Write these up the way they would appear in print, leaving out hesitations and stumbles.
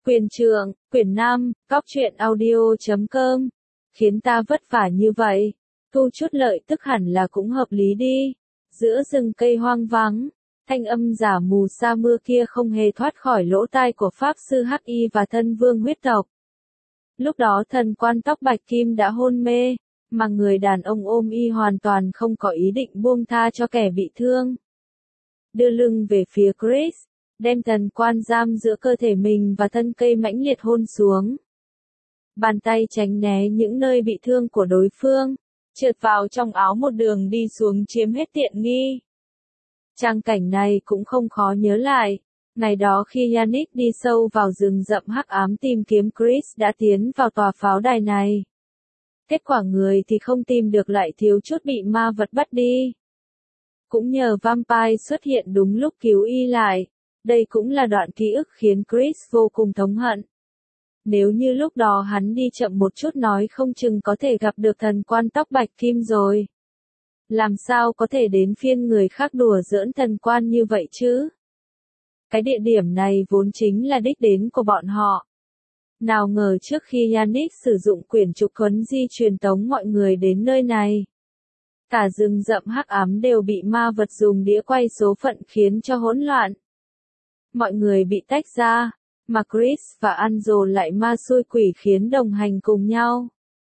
Quyền trượng, quyển 5, Cóc truyện audio.com. Khiến ta vất vả như vậy. Thu chút lợi tức hẳn là cũng hợp lý đi. Giữa rừng cây hoang vắng, thanh âm giả mù sa mưa kia không hề thoát khỏi lỗ tai của Pháp Sư Hắc Y và thân vương huyết tộc. Lúc đó thần quan tóc bạch kim đã hôn mê, mà người đàn ông ôm y hoàn toàn không có ý định buông tha cho kẻ bị thương. Đưa lưng về phía Chris, đem thần quan giam giữa cơ thể mình và thân cây mãnh liệt hôn xuống. Bàn tay tránh né những nơi bị thương của đối phương, trượt vào trong áo một đường đi xuống chiếm hết tiện nghi. Trang cảnh này cũng không khó nhớ lại. Ngày đó khi Yannick đi sâu vào rừng rậm hắc ám tìm kiếm Chris đã tiến vào tòa pháo đài này. Kết quả người thì không tìm được, lại thiếu chút bị ma vật bắt đi. Cũng nhờ Vampire xuất hiện đúng lúc cứu y lại. Đây cũng là đoạn ký ức khiến Chris vô cùng thống hận. Nếu như lúc đó hắn đi chậm một chút nói không chừng có thể gặp được thần quan tóc bạch kim rồi. Làm sao có thể đến phiên người khác đùa giỡn thần quan như vậy chứ? Cái địa điểm này vốn chính là đích đến của bọn họ. Nào ngờ trước khi Yannick sử dụng quyển trục huấn di truyền tống mọi người đến nơi này. Cả rừng rậm hắc ám đều bị ma vật dùng đĩa quay số phận khiến cho hỗn loạn. Mọi người bị tách ra, mà Chris và Anzo lại ma xui quỷ khiến đồng hành cùng nhau.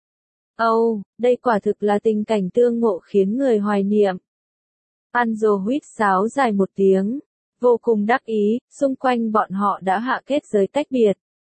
Đây quả thực là tình cảnh tương ngộ khiến người hoài niệm. Anzo huýt sáo dài một tiếng, vô cùng đắc ý, xung quanh bọn họ đã hạ kết giới tách biệt.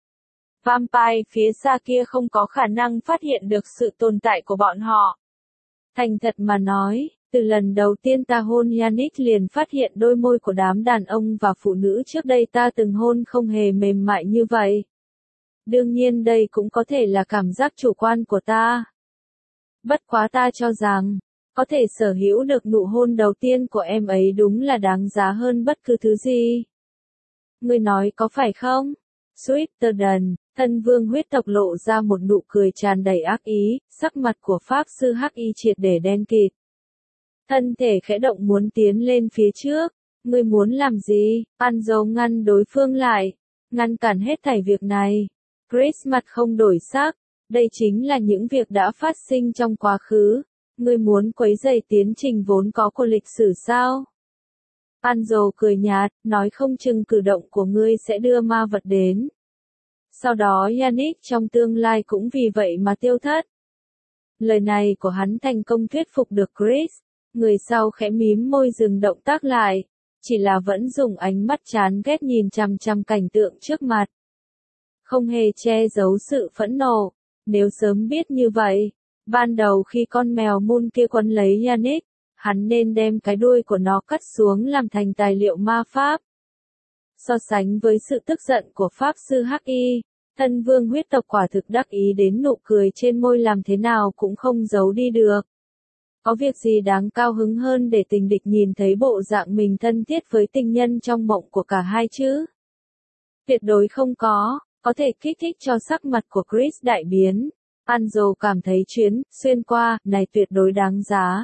Vampire phía xa kia không có khả năng phát hiện được sự tồn tại của bọn họ. Thành thật mà nói, từ lần đầu tiên ta hôn Yannick liền phát hiện đôi môi của đám đàn ông và phụ nữ trước đây ta từng hôn không hề mềm mại như vậy. Đương nhiên đây cũng có thể là cảm giác chủ quan của ta. Bất quá ta cho rằng, có thể sở hữu được nụ hôn đầu tiên của em ấy đúng là đáng giá hơn bất cứ thứ gì. Ngươi nói có phải không? Swifterdon, thân vương huyết tộc lộ ra một nụ cười tràn đầy ác ý, sắc mặt của Pháp Sư Hắc Y triệt để đen kịt. Thân thể khẽ động muốn tiến lên phía trước. Ngươi muốn làm gì? Anzo ngăn đối phương lại, ngăn cản hết thảy việc này. Chris mặt không đổi sắc. Đây chính là những việc đã phát sinh trong quá khứ. Ngươi muốn quấy rầy tiến trình vốn có của lịch sử sao? Anzo cười nhạt, nói không chừng cử động của ngươi sẽ đưa ma vật đến. Sau đó Yannick trong tương lai cũng vì vậy mà tiêu thất. Lời này của hắn thành công thuyết phục được Chris. Người sau khẽ mím môi dừng động tác lại, chỉ là vẫn dùng ánh mắt chán ghét nhìn chằm chằm cảnh tượng trước mặt. Không hề che giấu sự phẫn nộ. Nếu sớm biết như vậy, ban đầu khi con mèo Moon kia quấn lấy Yannick, hắn nên đem cái đuôi của nó cắt xuống làm thành tài liệu ma pháp. So sánh với sự tức giận của Pháp Sư Hắc Y, thân vương huyết tộc quả thực đắc ý đến nụ cười trên môi làm thế nào cũng không giấu đi được. Có việc gì đáng cao hứng hơn để tình địch nhìn thấy bộ dạng mình thân thiết với tình nhân trong mộng của cả hai chứ? Tuyệt đối không có thể kích thích cho sắc mặt của Chris đại biến. Anzo cảm thấy chuyến xuyên qua này tuyệt đối đáng giá.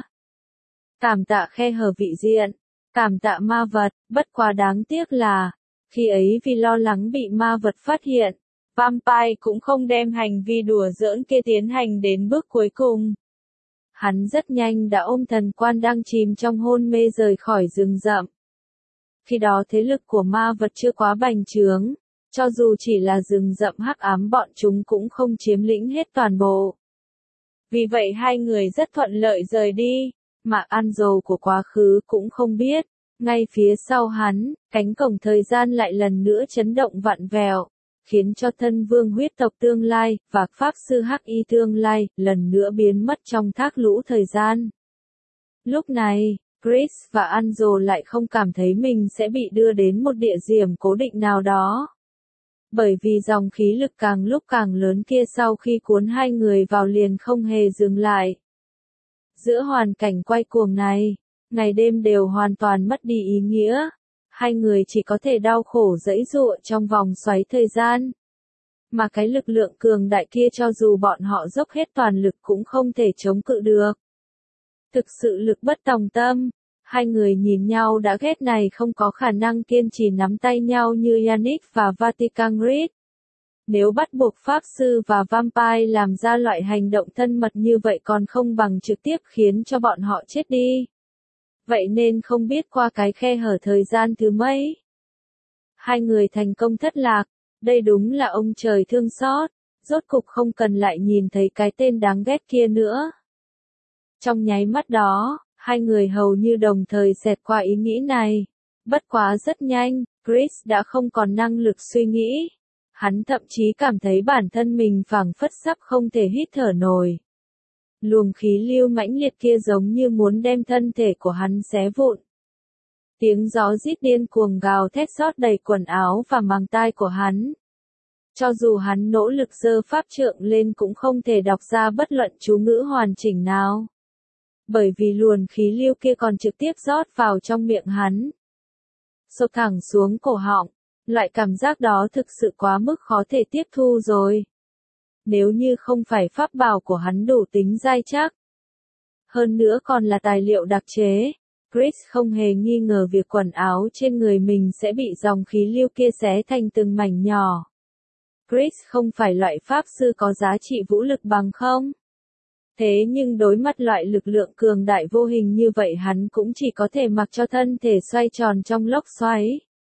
Cảm tạ khe hở vị diện, cảm tạ ma vật, bất quá đáng tiếc là, khi ấy vì lo lắng bị ma vật phát hiện, Vampire cũng không đem hành vi đùa giỡn kia tiến hành đến bước cuối cùng. Hắn rất nhanh đã ôm thần quan đang chìm trong hôn mê rời khỏi rừng rậm. Khi đó thế lực của ma vật chưa quá bành trướng, cho dù chỉ là rừng rậm hắc ám bọn chúng cũng không chiếm lĩnh hết toàn bộ. Vì vậy hai người rất thuận lợi rời đi, mà Anzo của quá khứ cũng không biết, ngay phía sau hắn, cánh cổng thời gian lại lần nữa chấn động vặn vẹo, khiến cho thân vương huyết tộc tương lai, và Pháp Sư Hắc Y tương lai, lần nữa biến mất trong thác lũ thời gian. Lúc này, Chris và Anzo lại không cảm thấy mình sẽ bị đưa đến một địa điểm cố định nào đó. Bởi vì dòng khí lực càng lúc càng lớn kia sau khi cuốn hai người vào liền không hề dừng lại. Giữa hoàn cảnh quay cuồng này, ngày đêm đều hoàn toàn mất đi ý nghĩa. Hai người chỉ có thể đau khổ giãy giụa trong vòng xoáy thời gian. Mà cái lực lượng cường đại kia cho dù bọn họ dốc hết toàn lực cũng không thể chống cự được. Thực sự lực bất tòng tâm, hai người nhìn nhau đã ghét này không có khả năng kiên trì nắm tay nhau như Yannick và Vatican Grid. Nếu bắt buộc Pháp Sư và Vampire làm ra loại hành động thân mật như vậy còn không bằng trực tiếp khiến cho bọn họ chết đi. Vậy nên không biết qua cái khe hở thời gian thứ mấy. Hai người thành công thất lạc, đây đúng là ông trời thương xót, rốt cục không cần lại nhìn thấy cái tên đáng ghét kia nữa. Trong nháy mắt đó, hai người hầu như đồng thời xẹt qua ý nghĩ này. Bất quá rất nhanh, Chris đã không còn năng lực suy nghĩ. Hắn thậm chí cảm thấy bản thân mình phảng phất sắp không thể hít thở nổi. Luồng khí lưu mãnh liệt kia giống như muốn đem thân thể của hắn xé vụn. Tiếng gió rít điên cuồng gào thét xót đầy quần áo và màng tai của hắn. Cho dù hắn nỗ lực giơ pháp trượng lên cũng không thể đọc ra bất luận chú ngữ hoàn chỉnh nào. Bởi vì luồng khí lưu kia còn trực tiếp rót vào trong miệng hắn. Xộc thẳng xuống cổ họng, loại cảm giác đó thực sự quá mức khó thể tiếp thu rồi. Nếu như không phải pháp bảo của hắn đủ tính dai chắc. Hơn nữa còn là tài liệu đặc chế, Chris không hề nghi ngờ việc quần áo trên người mình sẽ bị dòng khí lưu kia xé thành từng mảnh nhỏ. Chris không phải loại pháp sư có giá trị vũ lực bằng không? Thế nhưng đối mặt loại lực lượng cường đại vô hình như vậy hắn cũng chỉ có thể mặc cho thân thể xoay tròn trong lốc xoáy.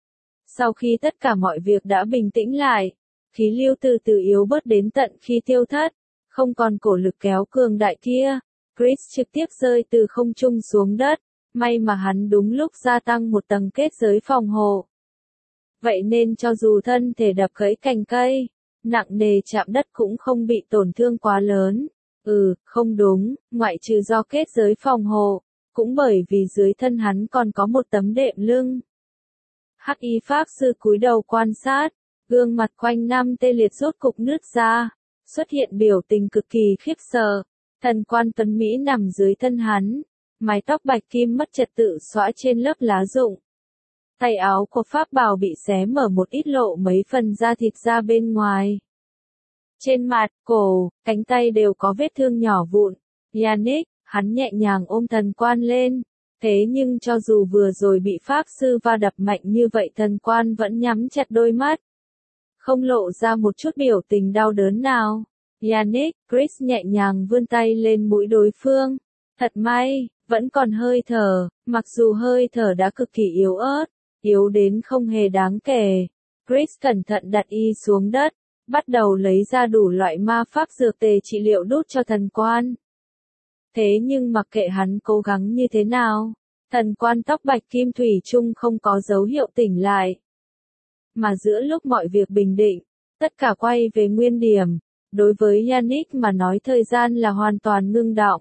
Sau khi tất cả mọi việc đã bình tĩnh lại, khí lưu từ từ yếu bớt đến tận khi tiêu thất, không còn cổ lực kéo cường đại kia, Chris trực tiếp rơi từ không trung xuống đất, may mà hắn đúng lúc gia tăng một tầng kết giới phòng hộ. Vậy nên cho dù thân thể đập gãy cành cây, nặng nề chạm đất cũng không bị tổn thương quá lớn. Không đúng, ngoại trừ do kết giới phòng hộ, cũng bởi vì dưới thân hắn còn có một tấm đệm lưng. Hắc y pháp sư cúi đầu quan sát, gương mặt quanh năm tê liệt rốt cục nứt ra, xuất hiện biểu tình cực kỳ khiếp sợ. Thần quan tuấn Mỹ nằm dưới thân hắn, mái tóc bạch kim mất trật tự xõa trên lớp lá rụng. Tay áo của pháp bào bị xé mở một ít lộ mấy phần da thịt ra bên ngoài. Trên mặt, cổ, cánh tay đều có vết thương nhỏ vụn. Yannick, hắn nhẹ nhàng ôm thần quan lên. Thế nhưng cho dù vừa rồi bị pháp sư va đập mạnh như vậy thần quan vẫn nhắm chặt đôi mắt. Không lộ ra một chút biểu tình đau đớn nào. Yannick, Chris nhẹ nhàng vươn tay lên mũi đối phương. Thật may, vẫn còn hơi thở, mặc dù hơi thở đã cực kỳ yếu ớt, yếu đến không hề đáng kể. Chris cẩn thận đặt y xuống đất, bắt đầu lấy ra đủ loại ma pháp dược tề trị liệu đút cho thần quan. Thế nhưng mặc kệ hắn cố gắng như thế nào, thần quan tóc bạch kim thủy chung không có dấu hiệu tỉnh lại. Mà giữa lúc mọi việc bình định, tất cả quay về nguyên điểm, đối với Yannick mà nói thời gian là hoàn toàn ngưng đọng.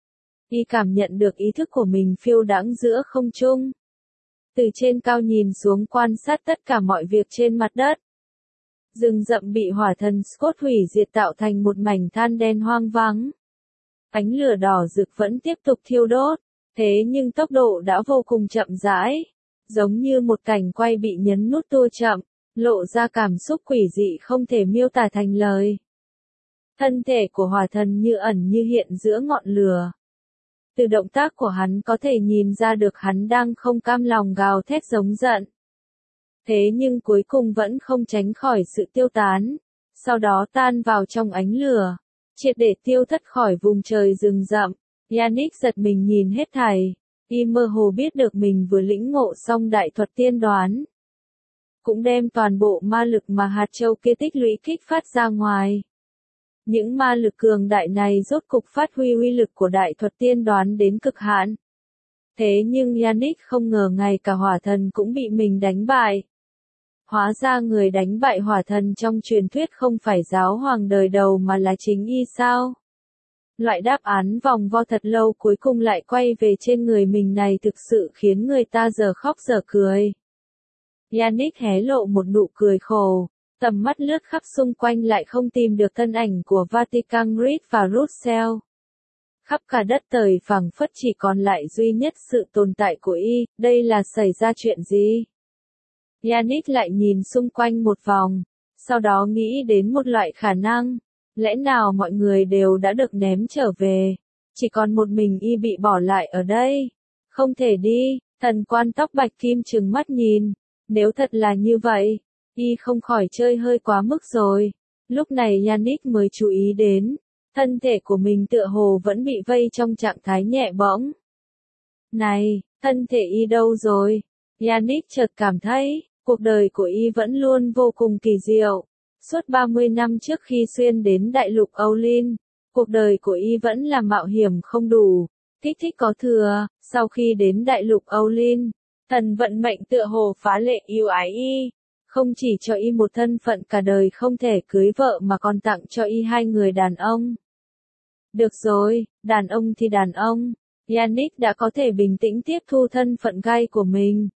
Y cảm nhận được ý thức của mình phiêu đãng giữa không trung. Từ trên cao nhìn xuống quan sát tất cả mọi việc trên mặt đất. Rừng rậm bị hỏa thần Scott hủy diệt tạo thành một mảnh than đen hoang vắng. Ánh lửa đỏ rực vẫn tiếp tục thiêu đốt, thế nhưng tốc độ đã vô cùng chậm rãi, giống như một cảnh quay bị nhấn nút tua chậm, lộ ra cảm xúc quỷ dị không thể miêu tả thành lời. Thân thể của hỏa thần như ẩn như hiện giữa ngọn lửa. Từ động tác của hắn có thể nhìn ra được hắn đang không cam lòng gào thét giống giận. Thế nhưng cuối cùng vẫn không tránh khỏi sự tiêu tán, sau đó tan vào trong ánh lửa, triệt để tiêu thất khỏi vùng trời rừng rậm. Yannick giật mình nhìn hết thảy, y mơ hồ biết được mình vừa lĩnh ngộ xong đại thuật tiên đoán. Cũng đem toàn bộ ma lực mà hạt châu kia tích lũy kích phát ra ngoài. Những ma lực cường đại này rốt cục phát huy uy lực của đại thuật tiên đoán đến cực hạn. Thế nhưng Yannick không ngờ ngay cả hỏa thần cũng bị mình đánh bại. Hóa ra người đánh bại hỏa thần trong truyền thuyết không phải giáo hoàng đời đầu mà là chính y sao? Loại đáp án vòng vo thật lâu cuối cùng lại quay về trên người mình này thực sự khiến người ta giờ khóc giờ cười. Yannick hé lộ một nụ cười khổ, tầm mắt lướt khắp xung quanh lại không tìm được thân ảnh của Vatican Grid và Russell. Khắp cả đất trời phảng phất chỉ còn lại duy nhất sự tồn tại của y, đây là xảy ra chuyện gì? Yannick lại nhìn xung quanh một vòng, sau đó nghĩ đến một loại khả năng, lẽ nào mọi người đều đã được ném trở về, chỉ còn một mình y bị bỏ lại ở đây? Không thể đi, thần quan tóc bạch kim trừng mắt nhìn, nếu thật là như vậy, Y không khỏi chơi hơi quá mức rồi. Lúc này Yannick mới chú ý đến, thân thể của mình tựa hồ vẫn bị vây trong trạng thái nhẹ bẫng. Này, thân thể Y đâu rồi? Yannick chợt cảm thấy, cuộc đời của Y vẫn luôn vô cùng kỳ diệu. Suốt 30 năm trước khi xuyên đến đại lục Âu Linh, cuộc đời của Y vẫn là mạo hiểm không đủ, kích thích có thừa. Sau khi đến đại lục Âu Linh, thần vận mệnh tựa hồ phá lệ yêu ái Y, không chỉ cho Y một thân phận cả đời không thể cưới vợ mà còn tặng cho Y 2 người đàn ông. Được rồi, đàn ông thì đàn ông. Yannick đã có thể bình tĩnh tiếp thu thân phận gay của mình.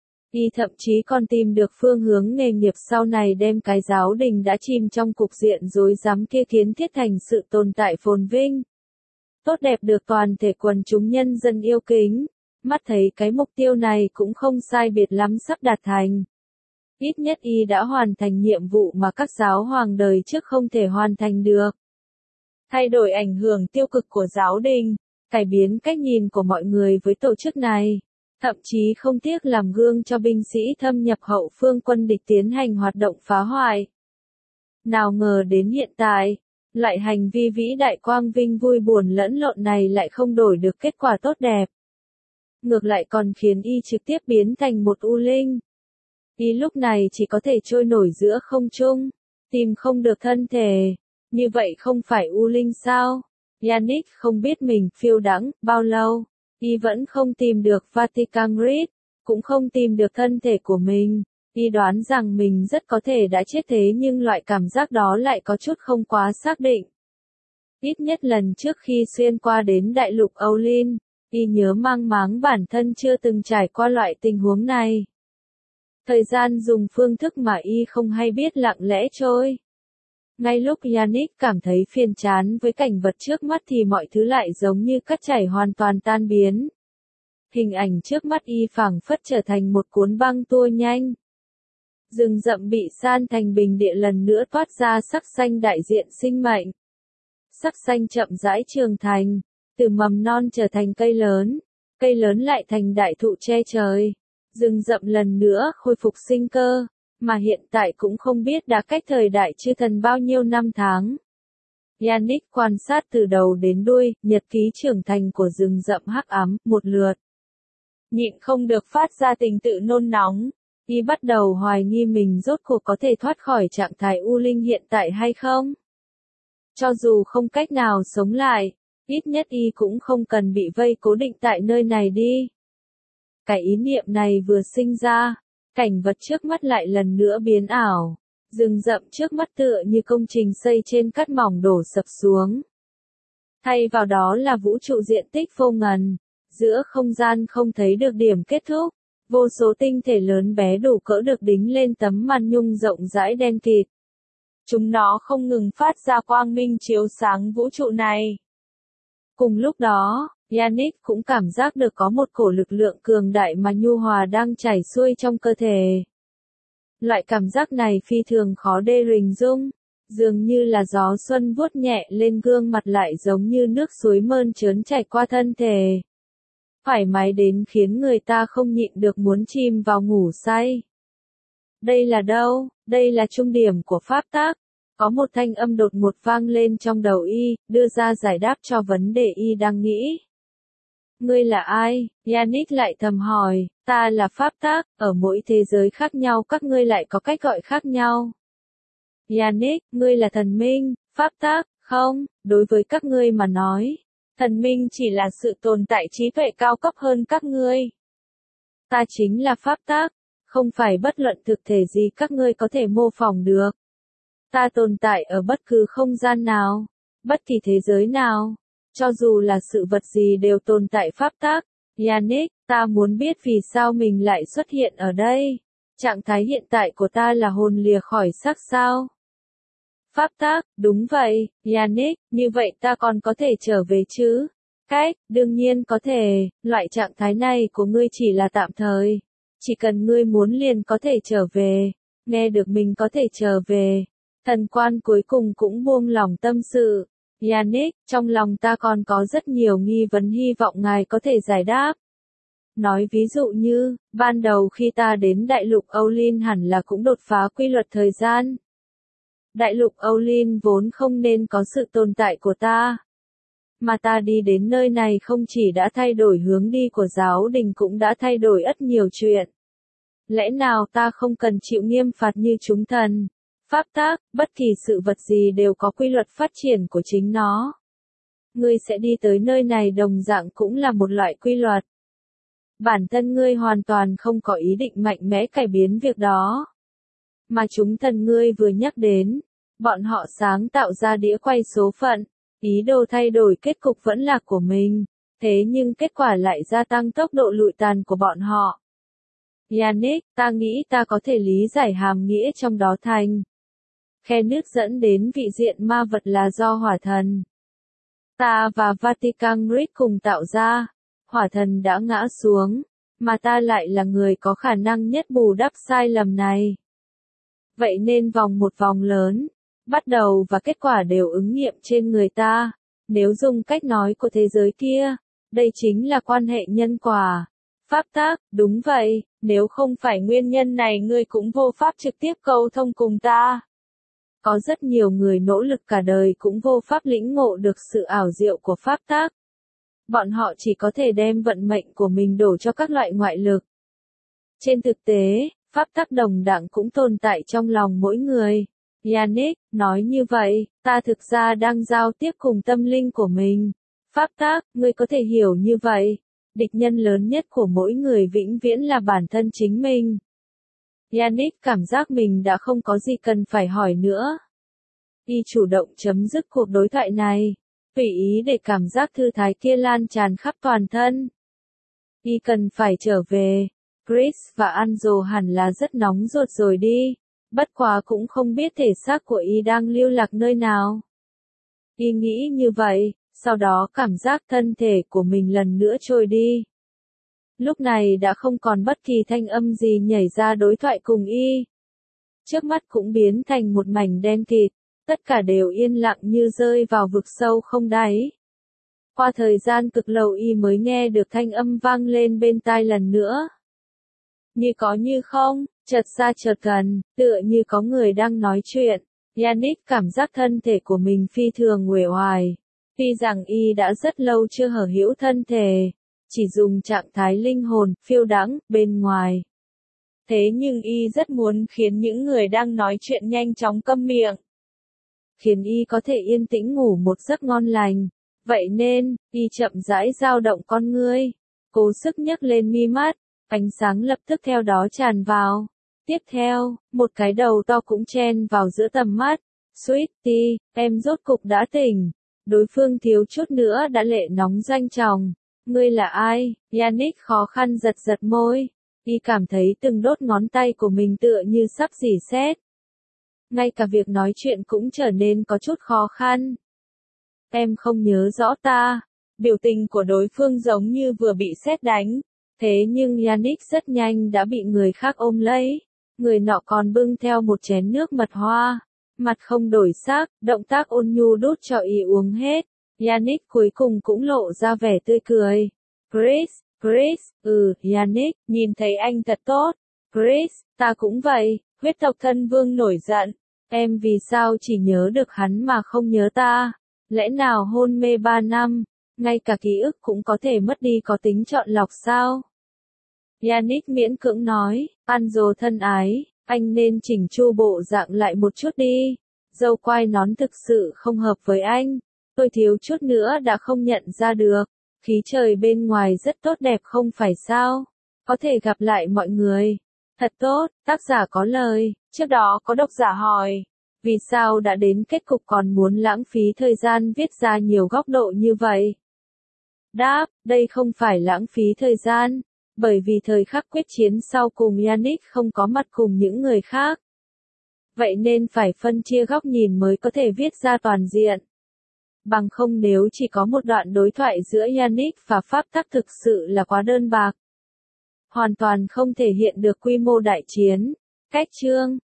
Y thậm chí còn tìm được phương hướng nghề nghiệp sau này, đem cái giáo đình đã chìm trong cục diện rối rắm kia kiến thiết thành sự tồn tại phồn vinh, tốt đẹp được toàn thể quần chúng nhân dân yêu kính. Mắt thấy cái mục tiêu này cũng không sai biệt lắm sắp đạt thành. Ít nhất Y đã hoàn thành nhiệm vụ mà các giáo hoàng đời trước không thể hoàn thành được. Thay đổi ảnh hưởng tiêu cực của giáo đình, cải biến cách nhìn của mọi người với tổ chức này, thậm chí không tiếc làm gương cho binh sĩ thâm nhập hậu phương quân địch tiến hành hoạt động phá hoại. Nào ngờ đến hiện tại, loại hành vi vĩ đại quang vinh vui buồn lẫn lộn này lại không đổi được kết quả tốt đẹp. Ngược lại còn khiến Y trực tiếp biến thành một u linh. Y lúc này chỉ có thể trôi nổi giữa không trung, tìm không được thân thể. Như vậy không phải u linh sao? Yannick không biết mình phiêu đãng bao lâu. Y vẫn không tìm được Vatican Grid, cũng không tìm được thân thể của mình. Y đoán rằng mình rất có thể đã chết, thế nhưng loại cảm giác đó lại có chút không quá xác định. Ít nhất lần trước khi xuyên qua đến đại lục Âu Linh, Y nhớ mang máng bản thân chưa từng trải qua loại tình huống này. Thời gian dùng phương thức mà Y không hay biết lặng lẽ trôi. Ngay lúc Yannick cảm thấy phiền chán với cảnh vật trước mắt thì mọi thứ lại giống như cát chảy hoàn toàn tan biến. Hình ảnh trước mắt Y phảng phất trở thành một cuốn băng tua nhanh. Rừng rậm bị san thành bình địa lần nữa toát ra sắc xanh đại diện sinh mệnh. Sắc xanh chậm rãi trưởng thành, từ mầm non trở thành cây lớn lại thành đại thụ che trời. Rừng rậm lần nữa khôi phục sinh cơ, mà hiện tại cũng không biết đã cách thời đại chư thần bao nhiêu năm tháng. Yannick quan sát từ đầu đến đuôi, nhật ký trưởng thành của rừng rậm hắc ám, một lượt. Nhịn không được phát ra tình tự nôn nóng. Y bắt đầu hoài nghi mình rốt cuộc có thể thoát khỏi trạng thái u linh hiện tại hay không. Cho dù không cách nào sống lại, ít nhất Y cũng không cần bị vây cố định tại nơi này đi. Cái ý niệm này vừa sinh ra, cảnh vật trước mắt lại lần nữa biến ảo. Rừng rậm trước mắt tựa như công trình xây trên cát mỏng đổ sập xuống. Thay vào đó là vũ trụ diện tích vô ngần, giữa không gian không thấy được điểm kết thúc. Vô số tinh thể lớn bé đủ cỡ được đính lên tấm màn nhung rộng rãi đen kịt. Chúng nó không ngừng phát ra quang minh chiếu sáng vũ trụ này. Cùng lúc đó, Yannick cũng cảm giác được có một cổ lực lượng cường đại mà nhu hòa đang chảy xuôi trong cơ thể. Loại cảm giác này phi thường khó để hình dung, dường như là gió xuân vuốt nhẹ lên gương mặt, lại giống như nước suối mơn trớn chảy qua thân thể. Thoải mái đến khiến người ta không nhịn được muốn chìm vào ngủ say. Đây là đâu? Đây là trung điểm của pháp tắc. Có một thanh âm đột ngột vang lên trong đầu Y, đưa ra giải đáp cho vấn đề Y đang nghĩ. Ngươi là ai? Yannick lại thầm hỏi. Ta là pháp tắc, ở mỗi thế giới khác nhau các ngươi lại có cách gọi khác nhau. Yannick, ngươi là thần minh, pháp tắc, không, đối với các ngươi mà nói. Thần minh chỉ là sự tồn tại trí tuệ cao cấp hơn các ngươi. Ta chính là pháp tắc, không phải bất luận thực thể gì các ngươi có thể mô phỏng được. Ta tồn tại ở bất cứ không gian nào, bất kỳ thế giới nào, cho dù là sự vật gì đều tồn tại pháp tắc. Yannick, ta muốn biết vì sao mình lại xuất hiện ở đây. Trạng thái hiện tại của ta là hồn lìa khỏi xác sao? Pháp tắc, đúng vậy, Yannick, như vậy ta còn có thể trở về chứ? Cách, đương nhiên có thể, loại trạng thái này của ngươi chỉ là tạm thời. Chỉ cần ngươi muốn liền có thể trở về, nghe được mình có thể trở về. Thần quan cuối cùng cũng buông lòng tâm sự. Yannick, trong lòng ta còn có rất nhiều nghi vấn, hy vọng ngài có thể giải đáp. Nói ví dụ như, ban đầu khi ta đến đại lục Owlin hẳn là cũng đột phá quy luật thời gian. Đại lục Owlin vốn không nên có sự tồn tại của ta. Mà ta đi đến nơi này không chỉ đã thay đổi hướng đi của giáo đình cũng đã thay đổi rất nhiều chuyện. Lẽ nào ta không cần chịu nghiêm phạt như chúng thần? Pháp tắc, bất kỳ sự vật gì đều có quy luật phát triển của chính nó. Ngươi sẽ đi tới nơi này đồng dạng cũng là một loại quy luật. Bản thân ngươi hoàn toàn không có ý định mạnh mẽ cải biến việc đó. Mà chúng thần ngươi vừa nhắc đến, bọn họ sáng tạo ra đĩa quay số phận, ý đồ thay đổi kết cục vẫn là của mình, thế nhưng kết quả lại gia tăng tốc độ lụi tàn của bọn họ. Yannick, ta nghĩ ta có thể lý giải hàm nghĩa trong đó thành. Khe nước dẫn đến vị diện ma vật là do hỏa thần. Ta và Vatican Rit cùng tạo ra, hỏa thần đã ngã xuống, mà ta lại là người có khả năng nhất bù đắp sai lầm này. Vậy nên vòng một vòng lớn, bắt đầu và kết quả đều ứng nghiệm trên người ta. Nếu dùng cách nói của thế giới kia, đây chính là quan hệ nhân quả. Pháp tắc, đúng vậy, nếu không phải nguyên nhân này ngươi cũng vô pháp trực tiếp câu thông cùng ta. Có rất nhiều người nỗ lực cả đời cũng vô pháp lĩnh ngộ được sự ảo diệu của pháp tắc. Bọn họ chỉ có thể đem vận mệnh của mình đổ cho các loại ngoại lực. Trên thực tế, pháp tắc đồng đẳng cũng tồn tại trong lòng mỗi người. Yannick, nói như vậy, ta thực ra đang giao tiếp cùng tâm linh của mình. Pháp tắc, ngươi có thể hiểu như vậy. Địch nhân lớn nhất của mỗi người vĩnh viễn là bản thân chính mình. Yannick cảm giác mình đã không có gì cần phải hỏi nữa. Y chủ động chấm dứt cuộc đối thoại này, tùy ý để cảm giác thư thái kia lan tràn khắp toàn thân. Y cần phải trở về. Chris và Anjo hẳn là rất nóng ruột rồi đi. Bất quá cũng không biết thể xác của Y đang lưu lạc nơi nào. Y nghĩ như vậy, sau đó cảm giác thân thể của mình lần nữa trôi đi. Lúc này đã không còn bất kỳ thanh âm gì nhảy ra đối thoại cùng Y. Trước mắt cũng biến thành một mảnh đen kịt, tất cả đều yên lặng như rơi vào vực sâu không đáy. Qua thời gian cực lâu Y mới nghe được thanh âm vang lên bên tai lần nữa. Như có như không, chợt xa chợt gần, tựa như có người đang nói chuyện. Yannick cảm giác thân thể của mình phi thường uể oải. Tuy rằng Y đã rất lâu chưa hở hữu thân thể, chỉ dùng trạng thái linh hồn, phiêu đãng, bên ngoài. Thế nhưng Y rất muốn khiến những người đang nói chuyện nhanh chóng câm miệng. Khiến Y có thể yên tĩnh ngủ một giấc ngon lành. Vậy nên, Y chậm rãi dao động con ngươi, cố sức nhấc lên mi mắt, ánh sáng lập tức theo đó tràn vào. Tiếp theo, một cái đầu to cũng chen vào giữa tầm mắt. Sweetie, em rốt cục đã tỉnh. Đối phương thiếu chút nữa đã lệ nóng doanh tròng. Ngươi là ai? Yannick khó khăn giật giật môi. Y cảm thấy từng đốt ngón tay của mình tựa như sắp rỉ sét. Ngay cả việc nói chuyện cũng trở nên có chút khó khăn. Em không nhớ rõ ta. Biểu tình của đối phương giống như vừa bị sét đánh. Thế nhưng Yannick rất nhanh đã bị người khác ôm lấy. Người nọ còn bưng theo một chén nước mật hoa. Mặt không đổi sắc, động tác ôn nhu đút cho Y uống hết. Yannick cuối cùng cũng lộ ra vẻ tươi cười. Chris, Yannick, nhìn thấy anh thật tốt. Chris, ta cũng vậy, huyết tộc thân vương nổi giận. Em vì sao chỉ nhớ được hắn mà không nhớ ta? Lẽ nào hôn mê 3 năm, ngay cả ký ức cũng có thể mất đi có tính chọn lọc sao? Yannick miễn cưỡng nói, Anjo thân ái, anh nên chỉnh chu bộ dạng lại một chút đi. Dâu quai nón thực sự không hợp với anh. Tôi thiếu chút nữa đã không nhận ra được. Khí trời bên ngoài rất tốt đẹp không phải sao? Có thể gặp lại mọi người. Thật tốt, tác giả có lời. Trước đó có độc giả hỏi, vì sao đã đến kết cục còn muốn lãng phí thời gian viết ra nhiều góc độ như vậy? Đáp, đây không phải lãng phí thời gian, bởi vì thời khắc quyết chiến sau cùng Yannick không có mặt cùng những người khác. Vậy nên phải phân chia góc nhìn mới có thể viết ra toàn diện. Bằng không nếu chỉ có một đoạn đối thoại giữa Yannick và pháp tắc thực sự là quá đơn bạc. Hoàn toàn không thể hiện được quy mô đại chiến. Cách chương